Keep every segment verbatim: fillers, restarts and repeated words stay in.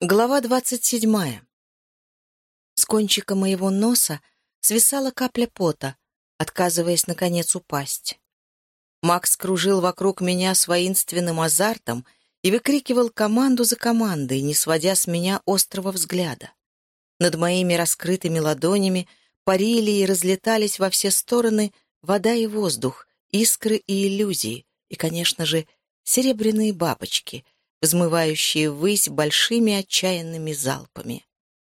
Глава двадцать седьмая. С кончика моего носа свисала капля пота, отказываясь, наконец, упасть. Макс кружил вокруг меня с воинственным азартом и выкрикивал команду за командой, не сводя с меня острого взгляда. Над моими раскрытыми ладонями парили и разлетались во все стороны вода и воздух, искры и иллюзии, и, конечно же, серебряные бабочки, взмывающие ввысь большими отчаянными залпами.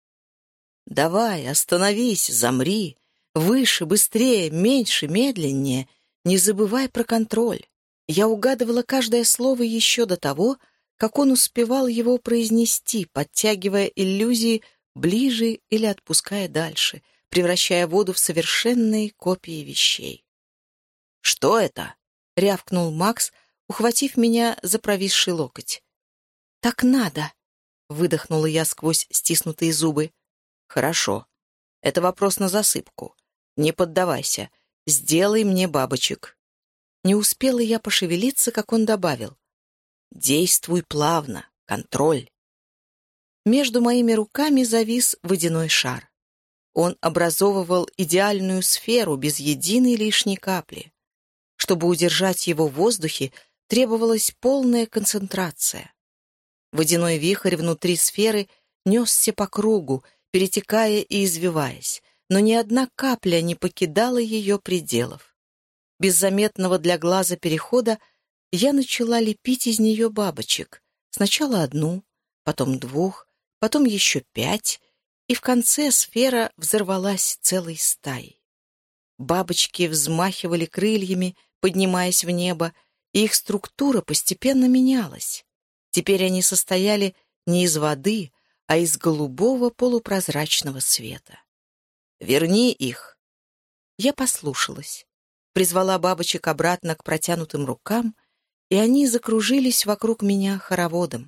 «Давай, остановись, замри! Выше, быстрее, меньше, медленнее! Не забывай про контроль!» Я угадывала каждое слово еще до того, как он успевал его произнести, подтягивая иллюзии ближе или отпуская дальше, превращая воду в совершенные копии вещей. «Что это?» — рявкнул Макс, ухватив меня за провисший локоть. «Так надо!» — выдохнула я сквозь стиснутые зубы. «Хорошо. Это вопрос на засыпку. Не поддавайся. Сделай мне бабочек». Не успела я пошевелиться, как он добавил. «Действуй плавно. Контроль». Между моими руками завис водяной шар. Он образовывал идеальную сферу без единой лишней капли. Чтобы удержать его в воздухе, требовалась полная концентрация. Водяной вихрь внутри сферы несся по кругу, перетекая и извиваясь, но ни одна капля не покидала ее пределов. Без заметного для глаза перехода я начала лепить из нее бабочек. Сначала одну, потом двух, потом еще пять, и в конце сфера взорвалась целой стаей. Бабочки взмахивали крыльями, поднимаясь в небо, и их структура постепенно менялась. Теперь они состояли не из воды, а из голубого полупрозрачного света. «Верни их!» Я послушалась, призвала бабочек обратно к протянутым рукам, и они закружились вокруг меня хороводом.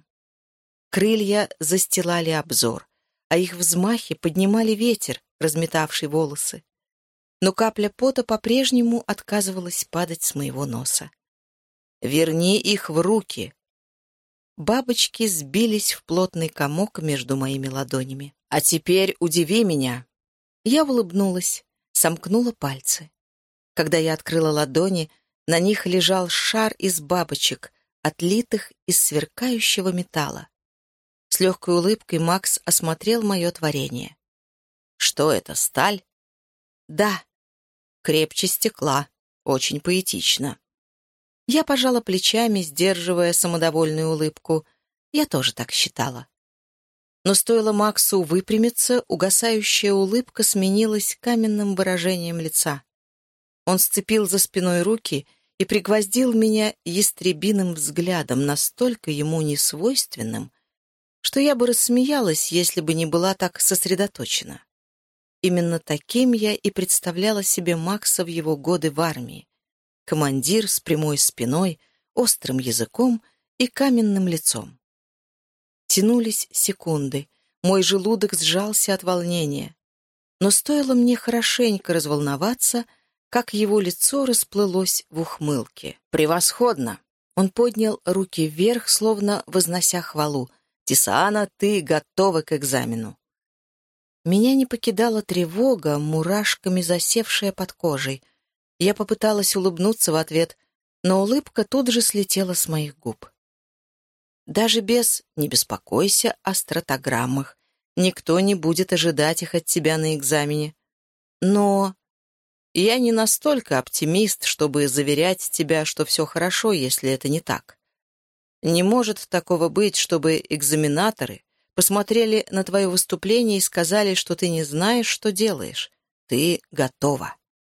Крылья застилали обзор, а их взмахи поднимали ветер, разметавший волосы. Но капля пота по-прежнему отказывалась падать с моего носа. «Верни их в руки!» Бабочки сбились в плотный комок между моими ладонями. «А теперь удиви меня!» Я улыбнулась, сомкнула пальцы. Когда я открыла ладони, на них лежал шар из бабочек, отлитых из сверкающего металла. С легкой улыбкой Макс осмотрел мое творение. «Что это, сталь?» «Да». «Крепче стекла. Очень поэтично». Я пожала плечами, сдерживая самодовольную улыбку. Я тоже так считала. Но стоило Максу выпрямиться, угасающая улыбка сменилась каменным выражением лица. Он сцепил за спиной руки и пригвоздил меня ястребиным взглядом, настолько ему несвойственным, что я бы рассмеялась, если бы не была так сосредоточена. Именно таким я и представляла себе Макса в его годы в армии. Командир с прямой спиной, острым языком и каменным лицом. Тянулись секунды, мой желудок сжался от волнения. Но стоило мне хорошенько разволноваться, как его лицо расплылось в ухмылке. «Превосходно!» Он поднял руки вверх, словно вознося хвалу. «Тисана, ты готова к экзамену!» Меня не покидала тревога, мурашками засевшая под кожей. Я попыталась улыбнуться в ответ, но улыбка тут же слетела с моих губ. Даже без «не беспокойся» о стратограммах никто не будет ожидать их от тебя на экзамене. Но я не настолько оптимист, чтобы заверять тебя, что все хорошо, если это не так. Не может такого быть, чтобы экзаменаторы посмотрели на твое выступление и сказали, что ты не знаешь, что делаешь. Ты готова.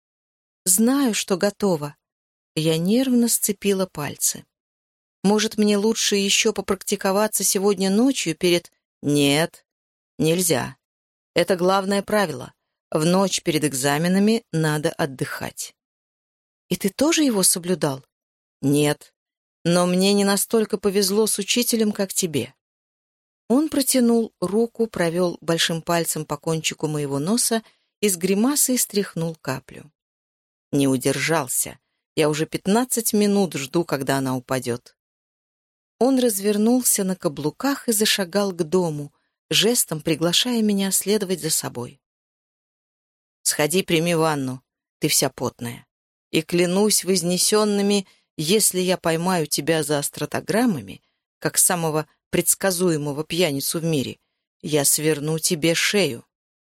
Знаю, что готова. Я нервно сцепила пальцы. Может, мне лучше еще попрактиковаться сегодня ночью перед... Нет, нельзя. Это главное правило. В ночь перед экзаменами надо отдыхать. И ты тоже его соблюдал? Нет. Но мне не настолько повезло с учителем, как тебе. Он протянул руку, провел большим пальцем по кончику моего носа и с гримасой стряхнул каплю. Не удержался. Я уже пятнадцать минут жду, когда она упадет. Он развернулся на каблуках и зашагал к дому, жестом приглашая меня следовать за собой. «Сходи, прими ванну, ты вся потная. И клянусь вознесенными, если я поймаю тебя за астротограммами, как самого предсказуемого пьяницу в мире, я сверну тебе шею».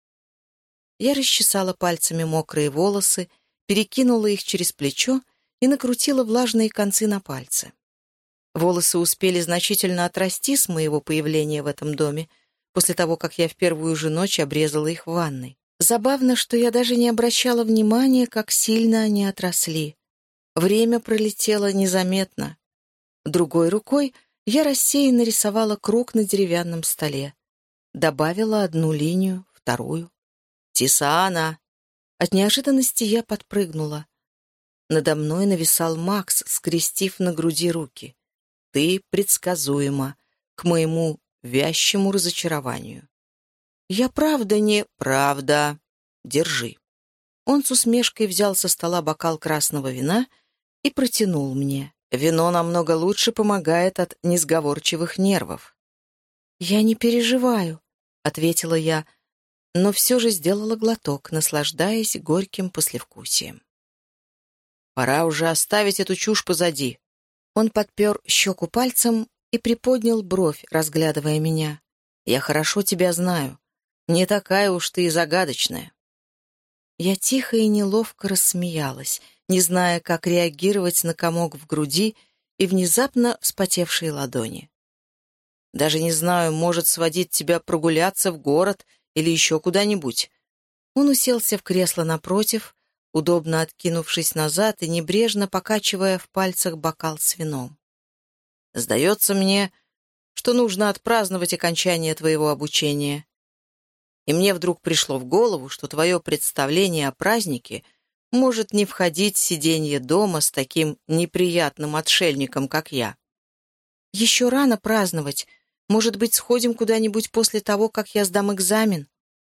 Я расчесала пальцами мокрые волосы, перекинула их через плечо и накрутила влажные концы на пальцы. Волосы успели значительно отрасти с моего появления в этом доме, после того, как я в первую же ночь обрезала их в ванной. Забавно, что я даже не обращала внимания, как сильно они отросли. Время пролетело незаметно. Другой рукой я рассеянно рисовала круг на деревянном столе. Добавила одну линию, вторую. «Тисана!» От неожиданности я подпрыгнула. Надо мной нависал Макс, скрестив на груди руки. «Ты предсказуема, к моему вящему разочарованию». «Я правда не...» «Правда. Держи». Он с усмешкой взял со стола бокал красного вина и протянул мне. «Вино намного лучше помогает от несговорчивых нервов». «Я не переживаю», — ответила я, но все же сделала глоток, наслаждаясь горьким послевкусием. «Пора уже оставить эту чушь позади». Он подпер щеку пальцем и приподнял бровь, разглядывая меня. «Я хорошо тебя знаю. Не такая уж ты и загадочная». Я тихо и неловко рассмеялась, не зная, как реагировать на комок в груди и внезапно вспотевшие ладони. «Даже не знаю, может сводить тебя прогуляться в город или еще куда-нибудь». Он уселся в кресло напротив, удобно откинувшись назад и небрежно покачивая в пальцах бокал с вином. «Сдается мне, что нужно отпраздновать окончание твоего обучения. И мне вдруг пришло в голову, что твое представление о празднике может не входить в сиденье дома с таким неприятным отшельником, как я. Еще рано праздновать. Может быть, сходим куда-нибудь после того, как я сдам экзамен?»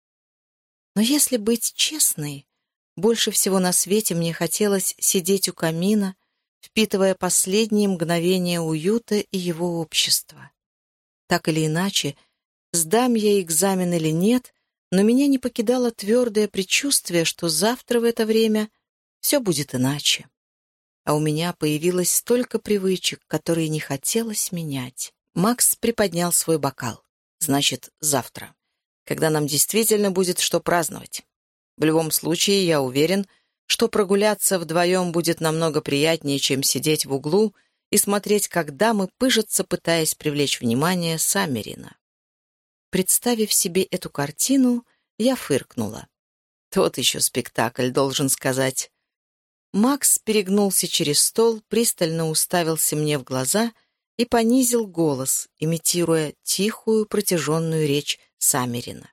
Но если быть честной, больше всего на свете мне хотелось сидеть у камина, впитывая последние мгновения уюта и его общества. Так или иначе, сдам я экзамен или нет, но меня не покидало твердое предчувствие, что завтра в это время все будет иначе. А у меня появилось столько привычек, которые не хотелось менять. Макс приподнял свой бокал. «Значит, завтра, когда нам действительно будет что праздновать. В любом случае, я уверен, что прогуляться вдвоем будет намного приятнее, чем сидеть в углу и смотреть, как дамы пыжатся, пытаясь привлечь внимание Саммерина». Представив себе эту картину, я фыркнула. Тот еще спектакль, должен сказать. Макс перегнулся через стол, пристально уставился мне в глаза и понизил голос, имитируя тихую протяженную речь Саммерина.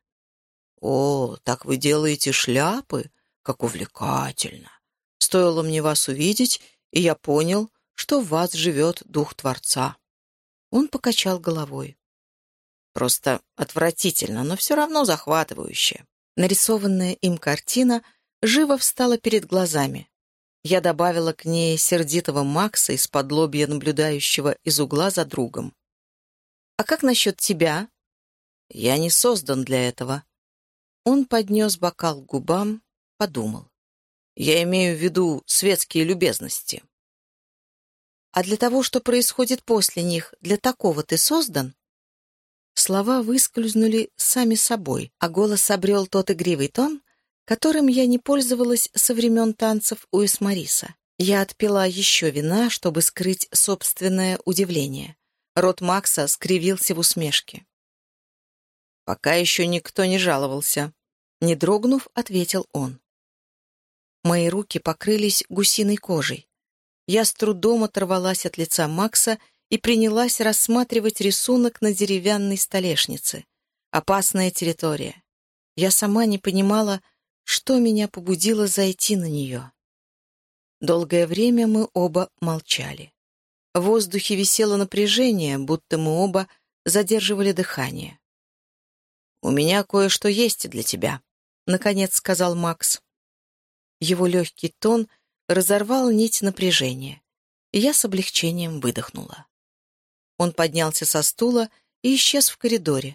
«О, так вы делаете шляпы? Как увлекательно! Стоило мне вас увидеть, и я понял, что в вас живет дух Творца». Он покачал головой. «Просто отвратительно, но все равно захватывающе». Нарисованная им картина живо встала перед глазами. Я добавила к ней сердитого Макса из-под лобья, наблюдающего из угла за другом. «А как насчет тебя?» «Я не создан для этого». Он поднес бокал к губам, подумал. «Я имею в виду светские любезности». «А для того, что происходит после них, для такого ты создан?» Слова выскользнули сами собой, а голос обрел тот игривый тон, которым я не пользовалась со времен танцев у Эсмариса. Я отпила еще вина, чтобы скрыть собственное удивление. Рот Макса скривился в усмешке. «Пока еще никто не жаловался», — не дрогнув, ответил он. Мои руки покрылись гусиной кожей. Я с трудом оторвалась от лица Макса и принялась рассматривать рисунок на деревянной столешнице. Опасная территория. Я сама не понимала, что меня побудило зайти на нее. Долгое время мы оба молчали. В воздухе висело напряжение, будто мы оба задерживали дыхание. «У меня кое-что есть для тебя», — наконец сказал Макс. Его легкий тон разорвал нить напряжения, и я с облегчением выдохнула. Он поднялся со стула и исчез в коридоре.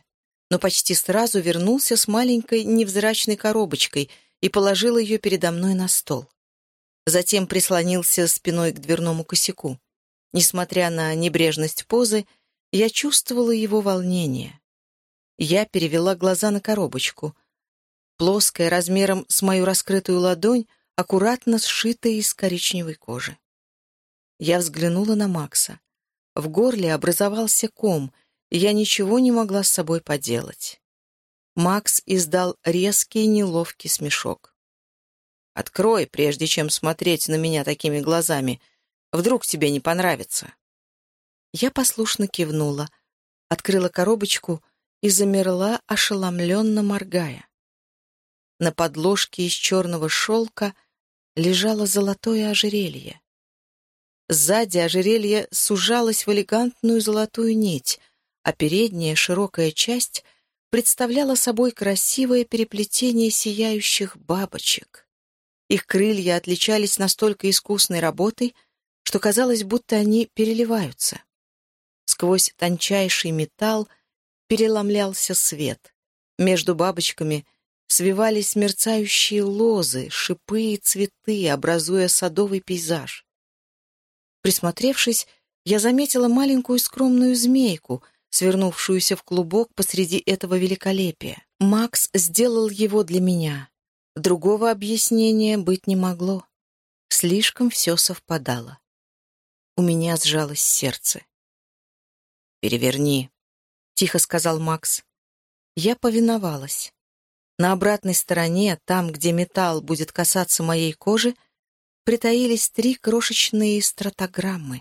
но почти сразу вернулся с маленькой невзрачной коробочкой и положил ее передо мной на стол. Затем прислонился спиной к дверному косяку. Несмотря на небрежность позы, я чувствовала его волнение. Я перевела глаза на коробочку. Плоская, размером с мою раскрытую ладонь, аккуратно сшитая из коричневой кожи. Я взглянула на Макса. В горле образовался ком, и я ничего не могла с собой поделать. Макс издал резкий, неловкий смешок. «Открой, прежде чем смотреть на меня такими глазами. Вдруг тебе не понравится». Я послушно кивнула, открыла коробочку и замерла, ошеломленно моргая. На подложке из черного шелка лежало золотое ожерелье. Сзади ожерелье сужалось в элегантную золотую нить, а передняя широкая часть представляла собой красивое переплетение сияющих бабочек. Их крылья отличались настолько искусной работой, что казалось, будто они переливаются. Сквозь тончайший металл переломлялся свет. Между бабочками свивались мерцающие лозы, шипы и цветы, образуя садовый пейзаж. Присмотревшись, я заметила маленькую скромную змейку, свернувшуюся в клубок посреди этого великолепия. Макс сделал его для меня. Другого объяснения быть не могло. Слишком все совпадало. У меня сжалось сердце. «Переверни», — тихо сказал Макс. Я повиновалась. На обратной стороне, там, где металл будет касаться моей кожи, притаились три крошечные стратограммы.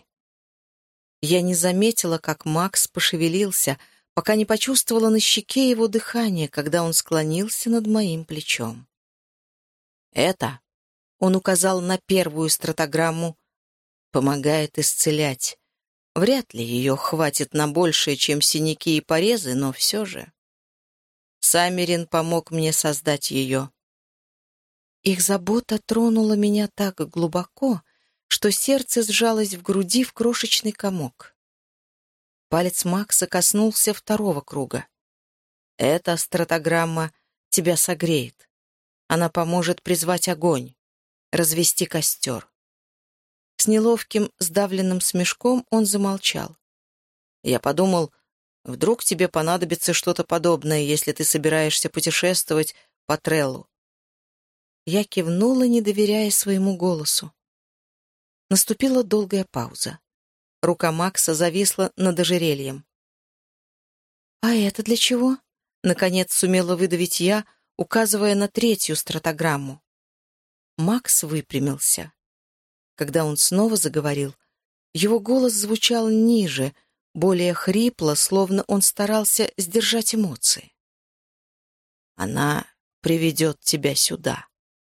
Я не заметила, как Макс пошевелился, пока не почувствовала на щеке его дыхание, когда он склонился над моим плечом. «Это», — он указал на первую стратограмму, — «помогает исцелять. Вряд ли ее хватит на большее, чем синяки и порезы, но все же. Саммерин помог мне создать ее». Их забота тронула меня так глубоко, что сердце сжалось в груди в крошечный комок. Палец Макса коснулся второго круга. «Эта стратограмма тебя согреет. Она поможет призвать огонь, развести костер». С неловким, сдавленным смешком он замолчал. Я подумал, вдруг тебе понадобится что-то подобное, если ты собираешься путешествовать по Треллу. Я кивнула, не доверяя своему голосу. Наступила долгая пауза. Рука Макса зависла над ожерельем. «А это для чего?» — наконец сумела выдавить я, указывая на третью стратограмму. Макс выпрямился. Когда он снова заговорил, его голос звучал ниже, более хрипло, словно он старался сдержать эмоции. «Она приведет тебя сюда».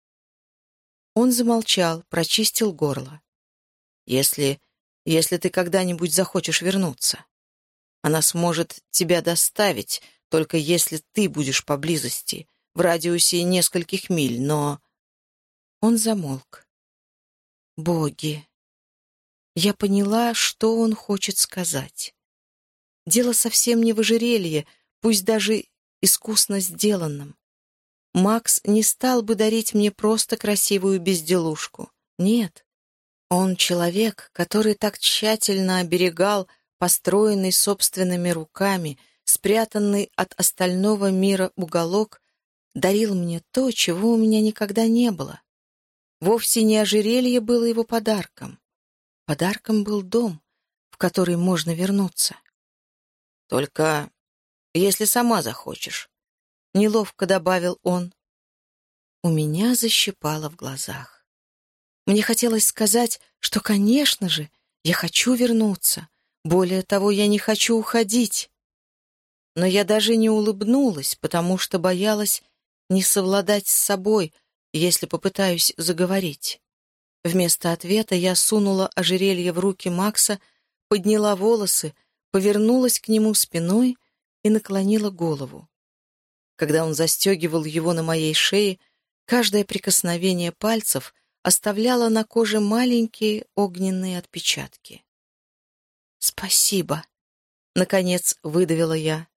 Он замолчал, прочистил горло. «Если... если ты когда-нибудь захочешь вернуться, она сможет тебя доставить, только если ты будешь поблизости, в радиусе нескольких миль, но...» Он замолк. «Боги!» Я поняла, что он хочет сказать. Дело совсем не в ожерелье, пусть даже искусно сделанном. Макс не стал бы дарить мне просто красивую безделушку. Нет. Он человек, который так тщательно оберегал построенный собственными руками, спрятанный от остального мира уголок, дарил мне то, чего у меня никогда не было. Вовсе не ожерелье было его подарком. Подарком был дом, в который можно вернуться. «Только если сама захочешь», — неловко добавил он. У меня защипало в глазах. Мне хотелось сказать, что, конечно же, я хочу вернуться. Более того, я не хочу уходить. Но я даже не улыбнулась, потому что боялась не совладать с собой, если попытаюсь заговорить. Вместо ответа я сунула ожерелье в руки Макса, подняла волосы, повернулась к нему спиной и наклонила голову. Когда он застегивал его на моей шее, каждое прикосновение пальцев оставляло на коже маленькие огненные отпечатки. «Спасибо», — наконец выдавила я.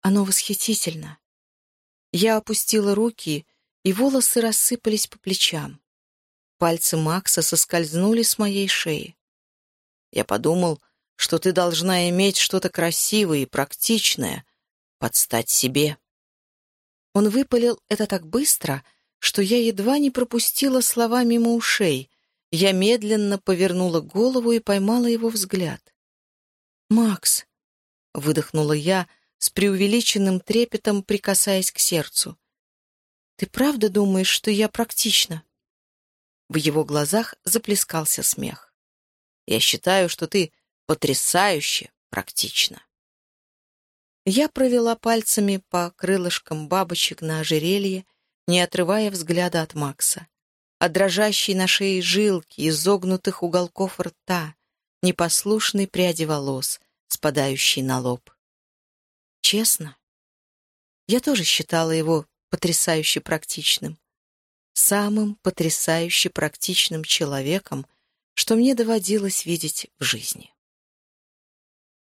Оно восхитительно. Я опустила руки, и волосы рассыпались по плечам. Пальцы Макса соскользнули с моей шеи. Я подумал, что ты должна иметь что-то красивое и практичное, под стать себе. Он выпалил это так быстро, что я едва не пропустила слова мимо ушей. Я медленно повернула голову и поймала его взгляд. «Макс», — выдохнула я с преувеличенным трепетом, прикасаясь к сердцу, «ты правда думаешь, что я практична?» В его глазах заплескался смех. «Я считаю, что ты потрясающе практична». Я провела пальцами по крылышкам бабочек на ожерелье, не отрывая взгляда от Макса. От дрожащей на шее жилки, изогнутых уголков рта, непослушной пряди волос, спадающей на лоб. Честно, я тоже считала его потрясающе практичным. Самым потрясающе практичным человеком, что мне доводилось видеть в жизни.